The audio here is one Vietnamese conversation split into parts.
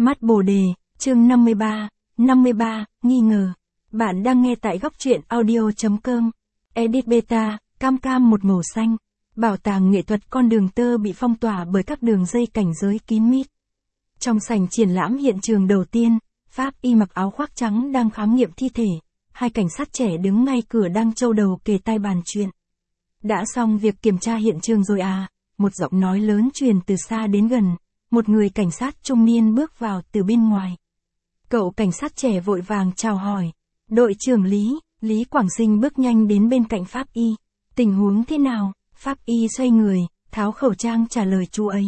Mắt Bồ Đề, chương 53, nghi ngờ. Bạn đang nghe tại góc truyện audio.com. Edit beta, cam một màu xanh. Bảo tàng nghệ thuật con đường tơ bị phong tỏa bởi các đường dây cảnh giới kín mít. Trong sảnh triển lãm hiện trường đầu tiên, Pháp y mặc áo khoác trắng đang khám nghiệm thi thể. Hai cảnh sát trẻ đứng ngay cửa đang châu đầu kề tai bàn chuyện. Đã xong việc kiểm tra hiện trường rồi à? Một giọng nói lớn truyền từ xa đến gần. Một người cảnh sát trung niên bước vào từ bên ngoài. Cậu cảnh sát trẻ vội vàng chào hỏi. Đội trưởng Lý Quảng Sinh bước nhanh đến bên cạnh Pháp y. Tình huống thế nào? Pháp y xoay người, tháo khẩu trang trả lời chú ấy.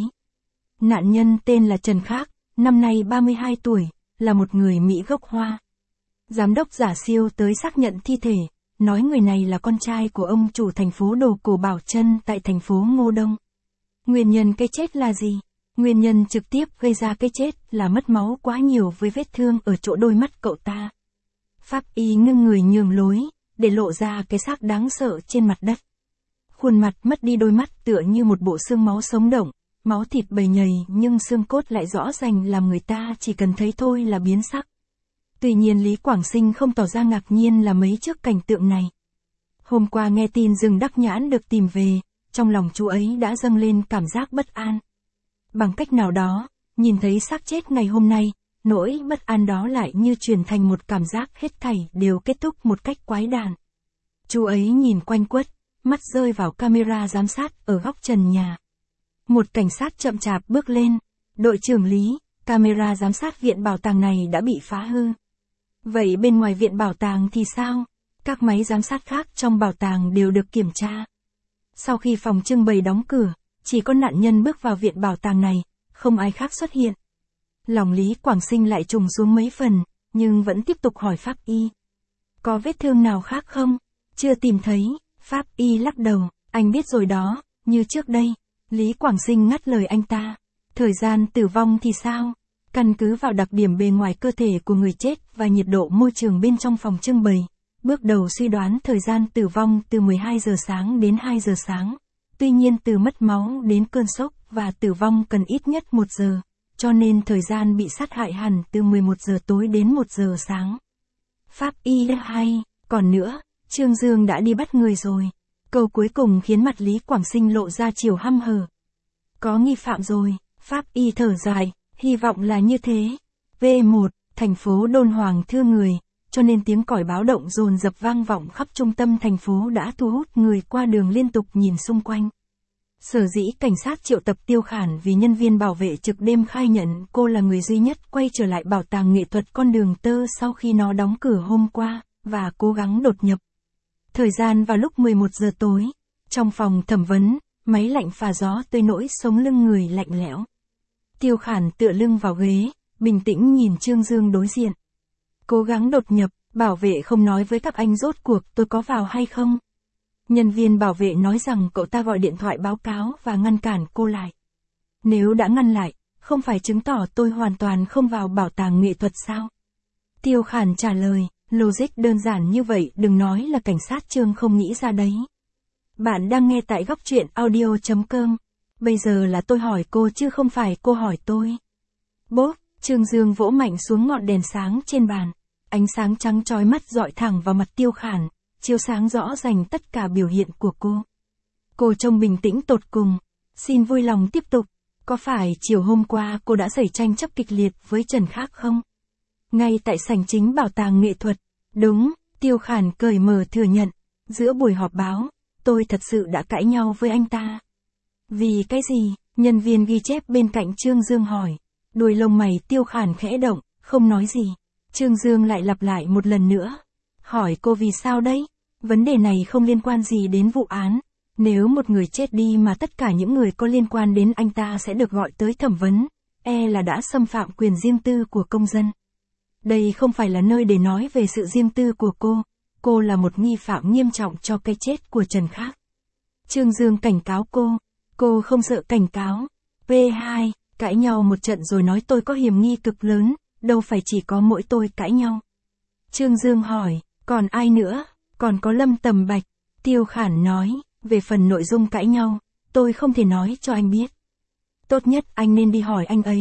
Nạn nhân tên là Trần Khác, năm nay 32 tuổi, là một người Mỹ gốc Hoa. Giám đốc Giả Siêu tới xác nhận thi thể, nói người này là con trai của ông chủ thành phố đồ cổ Bảo Trân tại thành phố Ngô Đông. Nguyên nhân cái chết là gì? Nguyên nhân trực tiếp gây ra cái chết là mất máu quá nhiều với vết thương ở chỗ đôi mắt cậu ta. Pháp y ngưng người nhường lối, để lộ ra cái xác đáng sợ trên mặt đất. Khuôn mặt mất đi đôi mắt tựa như một bộ xương máu sống động, máu thịt bầy nhầy nhưng xương cốt lại rõ ràng làm người ta chỉ cần thấy thôi là biến sắc. Tuy nhiên Lý Quảng Sinh không tỏ ra ngạc nhiên là mấy trước cảnh tượng này. Hôm qua nghe tin rừng Đắc Nhãn được tìm về, trong lòng chú ấy đã dâng lên cảm giác bất an. Bằng cách nào đó, nhìn thấy xác chết ngày hôm nay, nỗi bất an đó lại như chuyển thành một cảm giác hết thảy đều kết thúc một cách quái đản. Chú ấy nhìn quanh quất, mắt rơi vào camera giám sát ở góc trần nhà. Một cảnh sát chậm chạp bước lên. Đội trưởng Lý, camera giám sát viện bảo tàng này đã bị phá hư. Vậy bên ngoài viện bảo tàng thì sao? Các máy giám sát khác trong bảo tàng đều được kiểm tra. Sau khi phòng trưng bày đóng cửa, chỉ có nạn nhân bước vào viện bảo tàng này, không ai khác xuất hiện. Lòng Lý Quảng Sinh lại trùng xuống mấy phần, nhưng vẫn tiếp tục hỏi Pháp y. Có vết thương nào khác không? Chưa tìm thấy. Pháp y lắc đầu, anh biết rồi đó, như trước đây. Lý Quảng Sinh ngắt lời anh ta. Thời gian tử vong thì sao? Căn cứ vào đặc điểm bề ngoài cơ thể của người chết và nhiệt độ môi trường bên trong phòng trưng bày, bước đầu suy đoán thời gian tử vong từ 12 giờ sáng đến 2 giờ sáng. Tuy nhiên từ mất máu đến cơn sốc và tử vong cần ít nhất 1 giờ, cho nên thời gian bị sát hại hẳn từ 11 giờ tối đến 1 giờ sáng. Pháp y hay, còn nữa, Trương Dương đã đi bắt người rồi. Câu cuối cùng khiến mặt Lý Quảng Sinh lộ ra chiều hăm hở. Có nghi phạm rồi, Pháp y thở dài, hy vọng là như thế. V1, thành phố đôn hoàng thưa người, cho nên tiếng còi báo động dồn dập vang vọng khắp trung tâm thành phố đã thu hút người qua đường liên tục nhìn xung quanh. Sở dĩ cảnh sát triệu tập Tiêu Khản vì nhân viên bảo vệ trực đêm khai nhận cô là người duy nhất quay trở lại bảo tàng nghệ thuật con đường tơ sau khi nó đóng cửa hôm qua, và cố gắng đột nhập. Thời gian vào lúc 11 giờ tối, trong phòng thẩm vấn, máy lạnh phả gió tới nỗi sống lưng người lạnh lẽo. Tiêu Khản tựa lưng vào ghế, bình tĩnh nhìn Trương Dương đối diện. Cố gắng đột nhập, bảo vệ không nói với các anh rốt cuộc tôi có vào hay không. Nhân viên bảo vệ nói rằng cậu ta gọi điện thoại báo cáo và ngăn cản cô lại. Nếu đã ngăn lại, không phải chứng tỏ tôi hoàn toàn không vào bảo tàng nghệ thuật sao? Tiêu Khản trả lời, logic đơn giản như vậy đừng nói là cảnh sát Trương không nghĩ ra đấy. Bạn đang nghe tại góc truyện audio.com. Bây giờ là tôi hỏi cô chứ không phải cô hỏi tôi. Bốp, Trương Dương vỗ mạnh xuống ngọn đèn sáng trên bàn. Ánh sáng trắng chói mắt dọi thẳng vào mặt Tiêu Khản, chiếu sáng rõ ràng tất cả biểu hiện của cô. Cô trông bình tĩnh tột cùng. Xin vui lòng tiếp tục. Có phải chiều hôm qua cô đã xảy tranh chấp kịch liệt với Trần Khác không? Ngay tại sảnh chính bảo tàng nghệ thuật. Đúng, Tiêu Khản cởi mở thừa nhận. Giữa buổi họp báo, tôi thật sự đã cãi nhau với anh ta. Vì cái gì? Nhân viên ghi chép bên cạnh Trương Dương hỏi. Đuôi lông mày Tiêu Khản khẽ động, không nói gì. Trương Dương lại lặp lại một lần nữa. Hỏi cô vì sao đấy? Vấn đề này không liên quan gì đến vụ án. Nếu một người chết đi mà tất cả những người có liên quan đến anh ta sẽ được gọi tới thẩm vấn, là đã xâm phạm quyền riêng tư của công dân. Đây không phải là nơi để nói về sự riêng tư của cô là một nghi phạm nghiêm trọng cho cái chết của Trần Khác. Trương Dương cảnh cáo cô không sợ cảnh cáo. P2, cãi nhau một trận rồi nói tôi có hiểm nghi cực lớn, đâu phải chỉ có mỗi tôi cãi nhau. Trương Dương hỏi, còn ai nữa? Còn có Lâm Tầm Bạch. Tiêu Khản nói, về phần nội dung cãi nhau, tôi không thể nói cho anh biết. Tốt nhất anh nên đi hỏi anh ấy,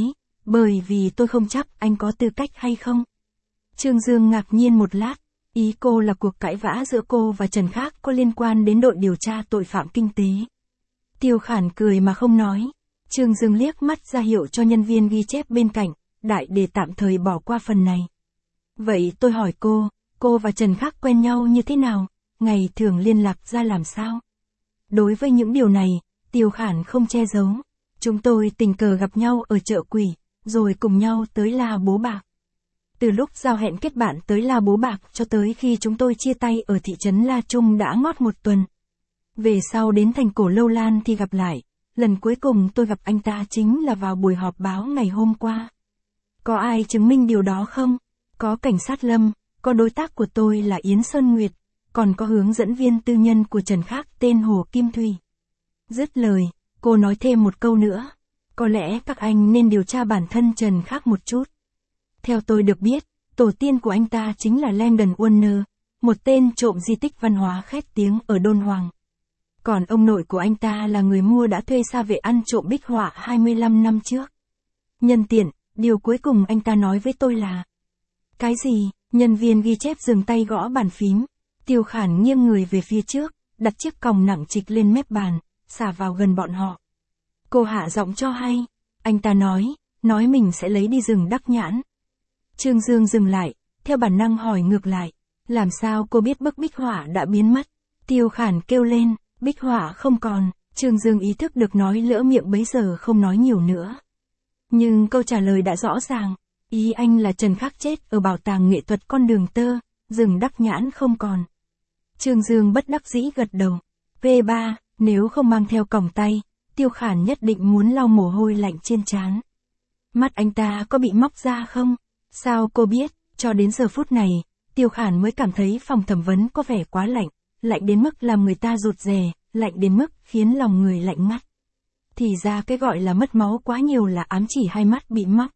Bởi vì tôi không chắc anh có tư cách hay không. Trương Dương ngạc nhiên một lát, ý cô là cuộc cãi vã giữa cô và Trần Khác có liên quan đến đội điều tra tội phạm kinh tế. Tiêu Khản cười mà không nói. Trương Dương liếc mắt ra hiệu cho nhân viên ghi chép bên cạnh, đại để tạm thời bỏ qua phần này. Vậy tôi hỏi cô và Trần Khác quen nhau như thế nào, ngày thường liên lạc ra làm sao? Đối với những điều này, Tiêu Khản không che giấu. Chúng tôi tình cờ gặp nhau ở chợ Quỷ, rồi cùng nhau tới La Bố Bạc. Từ lúc giao hẹn kết bạn tới La Bố Bạc cho tới khi chúng tôi chia tay ở thị trấn La Trung đã ngót một tuần. Về sau đến thành cổ Lâu Lan thì gặp lại, lần cuối cùng tôi gặp anh ta chính là vào buổi họp báo ngày hôm qua. Có ai chứng minh điều đó không? Có cảnh sát Lâm, có đối tác của tôi là Yến Sơn Nguyệt, còn có hướng dẫn viên tư nhân của Trần Khác tên Hồ Kim Thùy. Dứt lời, cô nói thêm một câu nữa. Có lẽ các anh nên điều tra bản thân Trần Khác một chút. Theo tôi được biết, tổ tiên của anh ta chính là Landon Warner, một tên trộm di tích văn hóa khét tiếng ở Đôn Hoàng. Còn ông nội của anh ta là người mua đã thuê Sa Vệ ăn trộm bích họa 25 năm trước. Nhân tiện, điều cuối cùng anh ta nói với tôi là... Cái gì? Nhân viên ghi chép dừng tay gõ bàn phím. Tiêu Khản nghiêng người về phía trước, đặt chiếc còng nặng trịch lên mép bàn, xả vào gần bọn họ. Cô hạ giọng cho hay. Anh ta nói mình sẽ lấy đi rừng Đắc Nhãn. Trương Dương dừng lại, theo bản năng hỏi ngược lại. Làm sao cô biết bức bích họa đã biến mất? Tiêu Khản kêu lên, bích họa không còn. Trương Dương ý thức được nói lỡ miệng bấy giờ không nói nhiều nữa. Nhưng câu trả lời đã rõ ràng. Ý anh là Trần Khác chết ở bảo tàng nghệ thuật con đường tơ, rừng Đắc Nhãn không còn. Trương Dương bất đắc dĩ gật đầu. V3, nếu không mang theo còng tay, Tiêu Khản nhất định muốn lau mồ hôi lạnh trên trán. Mắt anh ta có bị móc ra không? Sao cô biết? Cho đến giờ phút này, Tiêu Khản mới cảm thấy phòng thẩm vấn có vẻ quá lạnh, lạnh đến mức làm người ta rụt rè, lạnh đến mức khiến lòng người lạnh ngắt. Thì ra cái gọi là mất máu quá nhiều là ám chỉ hai mắt bị móc.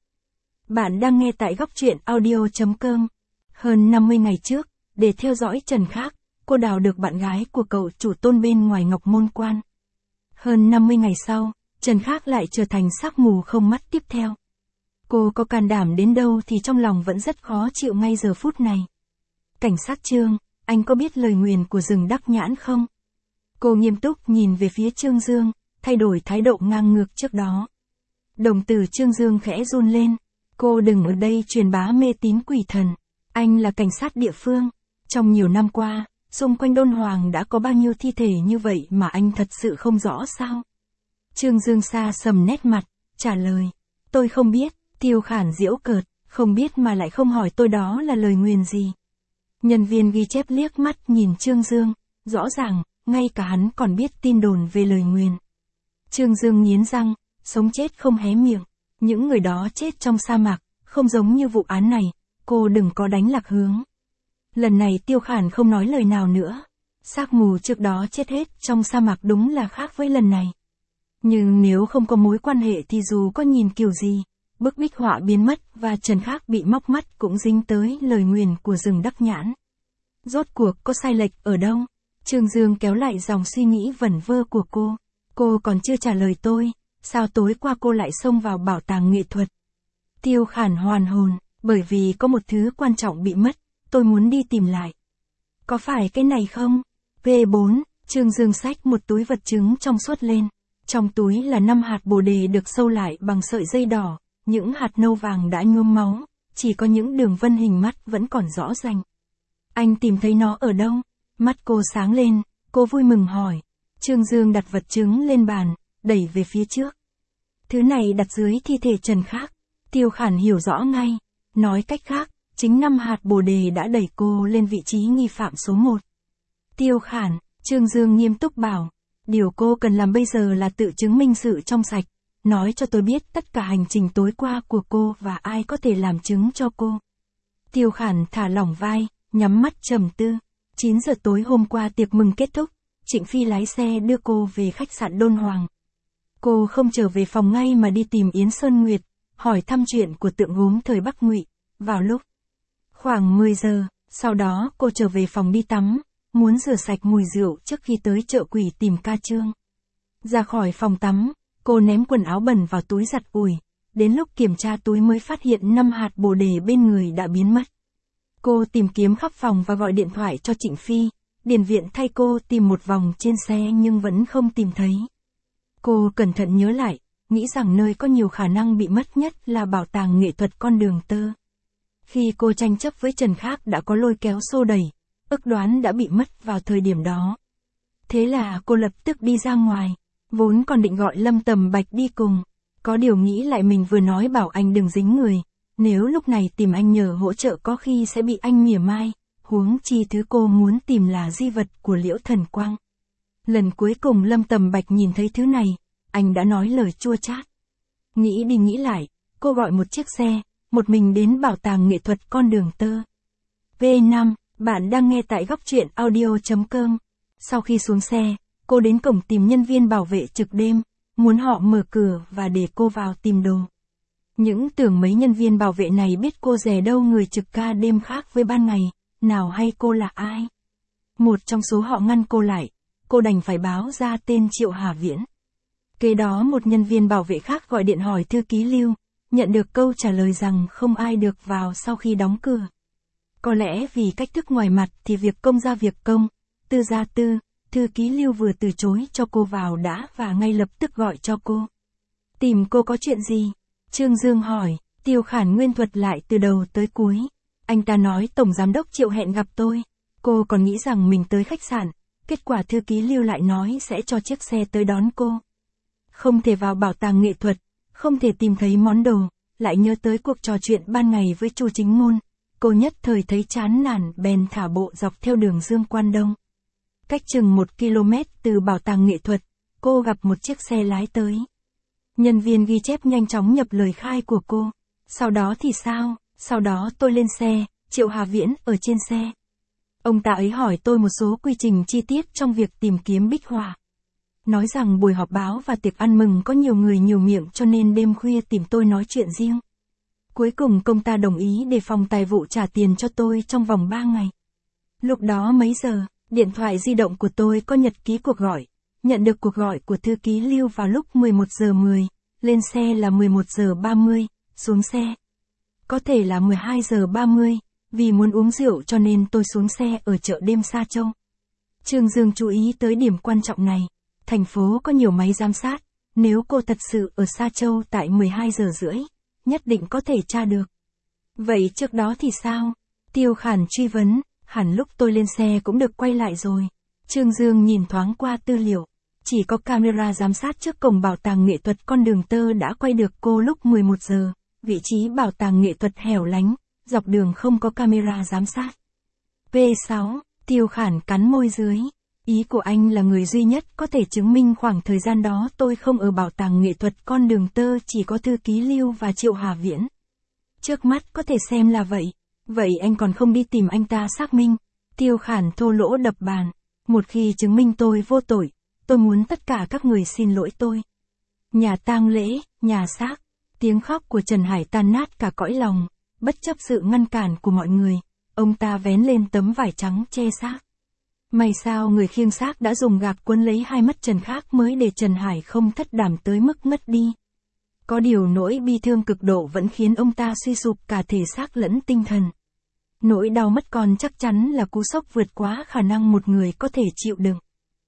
Bạn đang nghe tại góc truyện audio.com. Hơn 50 ngày trước, để theo dõi Trần Khác, cô đào được bạn gái của cậu chủ Tôn bên ngoài Ngọc Môn Quan. Hơn 50 ngày sau, Trần Khác lại trở thành xác mù không mắt tiếp theo. Cô có can đảm đến đâu thì trong lòng vẫn rất khó chịu ngay giờ phút này. Cảnh sát Trương, anh có biết lời nguyền của rừng Đắc Nhãn không? Cô nghiêm túc nhìn về phía Trương Dương, thay đổi thái độ ngang ngược trước đó. Đồng tử Trương Dương khẽ run lên. Cô đừng ở đây truyền bá mê tín quỷ thần. Anh là cảnh sát địa phương. Trong nhiều năm qua, xung quanh Đôn Hoàng đã có bao nhiêu thi thể như vậy mà anh thật sự không rõ sao? Trương Dương xa sầm nét mặt, trả lời. Tôi không biết. Tiêu Khản giễu cợt, không biết mà lại không hỏi tôi đó là lời nguyền gì. Nhân viên ghi chép liếc mắt nhìn Trương Dương, rõ ràng, ngay cả hắn còn biết tin đồn về lời nguyền. Trương Dương nghiến răng, sống chết không hé miệng. Những người đó chết trong sa mạc, không giống như vụ án này, cô đừng có đánh lạc hướng. Lần này Tiêu Khản không nói lời nào nữa. Xác mù trước đó chết hết trong sa mạc đúng là khác với lần này. Nhưng nếu không có mối quan hệ thì dù có nhìn kiểu gì, bức bích họa biến mất và Trần Khác bị móc mắt cũng dính tới lời nguyền của rừng Đắc Nhãn. Rốt cuộc có sai lệch ở đâu? Trương Dương kéo lại dòng suy nghĩ vẩn vơ của cô. Cô còn chưa trả lời tôi, sao tối qua cô lại xông vào bảo tàng nghệ thuật? Tiêu Khản hoàn hồn, bởi vì có một thứ quan trọng bị mất, tôi muốn đi tìm lại. Có phải cái này không? V4, Trương Dương xách một túi vật chứng trong suốt lên. Trong túi là 5 hạt bồ đề được sâu lại bằng sợi dây đỏ, những hạt nâu vàng đã nhuốm máu, chỉ có những đường vân hình mắt vẫn còn rõ ràng. Anh tìm thấy nó ở đâu? Mắt cô sáng lên, cô vui mừng hỏi. Trương Dương đặt vật chứng lên bàn, đẩy về phía trước. Thứ này đặt dưới thi thể Trần Khác. Tiêu Khản hiểu rõ ngay. Nói cách khác, chính 5 hạt bồ đề đã đẩy cô lên vị trí nghi phạm số 1. Tiêu Khản, Trương Dương nghiêm túc bảo. Điều cô cần làm bây giờ là tự chứng minh sự trong sạch. Nói cho tôi biết tất cả hành trình tối qua của cô và ai có thể làm chứng cho cô. Tiêu Khản thả lỏng vai, nhắm mắt trầm tư. 9 giờ tối hôm qua tiệc mừng kết thúc, Trịnh Phi lái xe đưa cô về khách sạn Đôn Hoàng. Cô không trở về phòng ngay mà đi tìm Yến Sơn Nguyệt, hỏi thăm chuyện của tượng gốm thời Bắc Ngụy. Vào lúc khoảng 10 giờ, sau đó cô trở về phòng đi tắm, muốn rửa sạch mùi rượu trước khi tới chợ Quỷ tìm ca Trương. Ra khỏi phòng tắm, cô ném quần áo bẩn vào túi giặt ủi, đến lúc kiểm tra túi mới phát hiện 5 hạt bồ đề bên người đã biến mất. Cô tìm kiếm khắp phòng và gọi điện thoại cho Trịnh Phi, điền viện thay cô tìm một vòng trên xe nhưng vẫn không tìm thấy. Cô cẩn thận nhớ lại, nghĩ rằng nơi có nhiều khả năng bị mất nhất là bảo tàng nghệ thuật con đường tơ. Khi cô tranh chấp với Trần Khác đã có lôi kéo xô đẩy, ước đoán đã bị mất vào thời điểm đó. Thế là cô lập tức đi ra ngoài, vốn còn định gọi Lâm Tầm Bạch đi cùng. Có điều nghĩ lại mình vừa nói bảo anh đừng dính người, nếu lúc này tìm anh nhờ hỗ trợ có khi sẽ bị anh mỉa mai, huống chi thứ cô muốn tìm là di vật của Liễu Thần Quang. Lần cuối cùng Lâm Tầm Bạch nhìn thấy thứ này, anh đã nói lời chua chát. Nghĩ đi nghĩ lại, cô gọi một chiếc xe, một mình đến bảo tàng nghệ thuật con đường tơ. V5, bạn đang nghe tại góc truyện audio.com. Sau khi xuống xe, cô đến cổng tìm nhân viên bảo vệ trực đêm, muốn họ mở cửa và để cô vào tìm đồ. Những tưởng mấy nhân viên bảo vệ này biết cô dè đâu người trực ca đêm khác với ban ngày, nào hay cô là ai. Một trong số họ ngăn cô lại, cô đành phải báo ra tên Triệu Hà Viễn. Kế đó một nhân viên bảo vệ khác gọi điện hỏi thư ký Lưu, nhận được câu trả lời rằng không ai được vào sau khi đóng cửa. Có lẽ vì cách thức ngoài mặt thì việc công ra việc công, tư ra tư, thư ký Lưu vừa từ chối cho cô vào đã và ngay lập tức gọi cho cô. Tìm cô có chuyện gì? Trương Dương hỏi, Tiêu Khản nguyên thuật lại từ đầu tới cuối. Anh ta nói Tổng Giám đốc Triệu hẹn gặp tôi. Cô còn nghĩ rằng mình tới khách sạn, kết quả thư ký Lưu lại nói sẽ cho chiếc xe tới đón cô. Không thể vào bảo tàng nghệ thuật, không thể tìm thấy món đồ, lại nhớ tới cuộc trò chuyện ban ngày với Chu Chính Ngôn. Cô nhất thời thấy chán nản bèn thả bộ dọc theo đường Dương Quan Đông. Cách chừng 1 km từ bảo tàng nghệ thuật, cô gặp một chiếc xe lái tới. Nhân viên ghi chép nhanh chóng nhập lời khai của cô. Sau đó thì sao? Sau đó tôi lên xe, Triệu Hà Viễn ở trên xe. Ông ta ấy hỏi tôi một số quy trình chi tiết trong việc tìm kiếm Bích Họa. Nói rằng buổi họp báo và tiệc ăn mừng có nhiều người nhiều miệng cho nên đêm khuya tìm tôi nói chuyện riêng. Cuối cùng công ta đồng ý để phòng tài vụ trả tiền cho tôi trong vòng 3 ngày. Lúc đó mấy giờ, điện thoại di động của tôi có nhật ký cuộc gọi. Nhận được cuộc gọi của thư ký Lưu vào lúc 11 giờ 10, lên xe là 11 giờ 30, xuống xe. Có thể là 12 giờ 30, vì muốn uống rượu cho nên tôi xuống xe ở chợ đêm Sa Châu. Trương Dương chú ý tới điểm quan trọng này. Thành phố có nhiều máy giám sát, nếu cô thật sự ở Sa Châu tại 12 giờ rưỡi, nhất định có thể tra được. Vậy trước đó thì sao? Tiêu Khản truy vấn, hẳn lúc tôi lên xe cũng được quay lại rồi. Trương Dương nhìn thoáng qua tư liệu, chỉ có camera giám sát trước cổng bảo tàng nghệ thuật con đường tơ đã quay được cô lúc 11 giờ, vị trí bảo tàng nghệ thuật hẻo lánh, dọc đường không có camera giám sát. P6, Tiêu Khản cắn môi dưới. Ý của anh là người duy nhất có thể chứng minh khoảng thời gian đó tôi không ở bảo tàng nghệ thuật con đường tơ chỉ có thư ký Lưu và Triệu Hà Viễn. Trước mắt có thể xem là vậy. Vậy anh còn không đi tìm anh ta xác minh. Tiêu Khản thô lỗ đập bàn. Một khi chứng minh tôi vô tội, tôi muốn tất cả các người xin lỗi tôi. Nhà tang lễ, nhà xác. Tiếng khóc của Trần Hải tan nát cả cõi lòng. Bất chấp sự ngăn cản của mọi người, ông ta vén lên tấm vải trắng che xác. May sao người khiêng xác đã dùng gạc quấn lấy hai mắt Trần Khác mới để Trần Hải không thất đảm tới mức ngất đi. Có điều nỗi bi thương cực độ vẫn khiến ông ta suy sụp cả thể xác lẫn tinh thần. Nỗi đau mất con chắc chắn là cú sốc vượt quá khả năng một người có thể chịu đựng.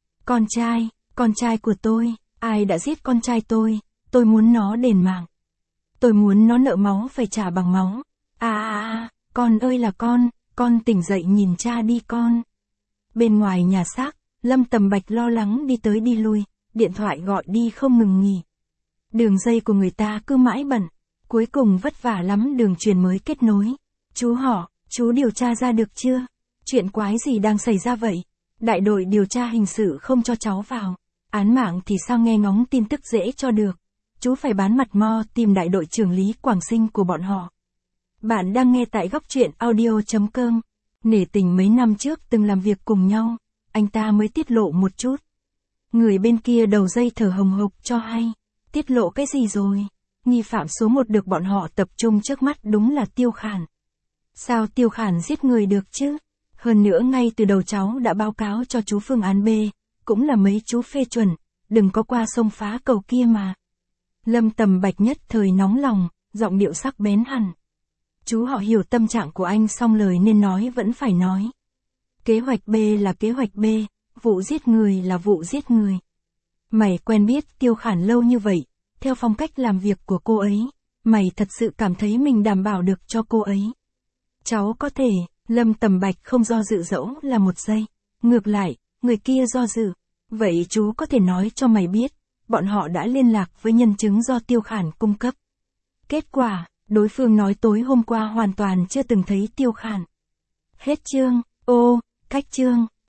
Con trai của tôi, ai đã giết con trai tôi muốn nó đền mạng. Tôi muốn nó nợ máu phải trả bằng máu. Con ơi là con tỉnh dậy nhìn cha đi con. Bên ngoài nhà xác, Lâm Tầm Bạch lo lắng đi tới đi lui, điện thoại gọi đi không ngừng nghỉ. Đường dây của người ta cứ mãi bận, cuối cùng vất vả lắm đường truyền mới kết nối. Chú điều tra ra được chưa? Chuyện quái gì đang xảy ra vậy? Đại đội điều tra hình sự không cho cháu vào. Án mạng thì sao nghe ngóng tin tức dễ cho được. Chú phải bán mặt mo tìm đại đội trưởng Lý Quảng Sinh của bọn họ. Bạn đang nghe tại góc truyện audio.com. Nể tình mấy năm trước từng làm việc cùng nhau, anh ta mới tiết lộ một chút. Người bên kia đầu dây thở hồng hộc cho hay. Tiết lộ cái gì rồi? Nghi phạm số 1 được bọn họ tập trung trước mắt đúng là Tiêu Khản. Sao Tiêu Khản giết người được chứ? Hơn nữa ngay từ đầu cháu đã báo cáo cho chú phương án B, cũng là mấy chú phê chuẩn, đừng có qua sông phá cầu kia mà. Lâm Tầm Bạch nhất thời nóng lòng, giọng điệu sắc bén hẳn. Chú họ hiểu tâm trạng của anh song lời nên nói vẫn phải nói. Kế hoạch B là kế hoạch B, vụ giết người là vụ giết người. Mày quen biết Tiêu Khản lâu như vậy, theo phong cách làm việc của cô ấy, mày thật sự cảm thấy mình đảm bảo được cho cô ấy. Cháu có thể, Lâm Tầm Bạch không do dự dẫu là một giây. Ngược lại, người kia do dự. Vậy chú có thể nói cho mày biết, bọn họ đã liên lạc với nhân chứng do Tiêu Khản cung cấp. Kết quả, đối phương nói tối hôm qua hoàn toàn chưa từng thấy Tiêu Khản. Hết chương, cách chương.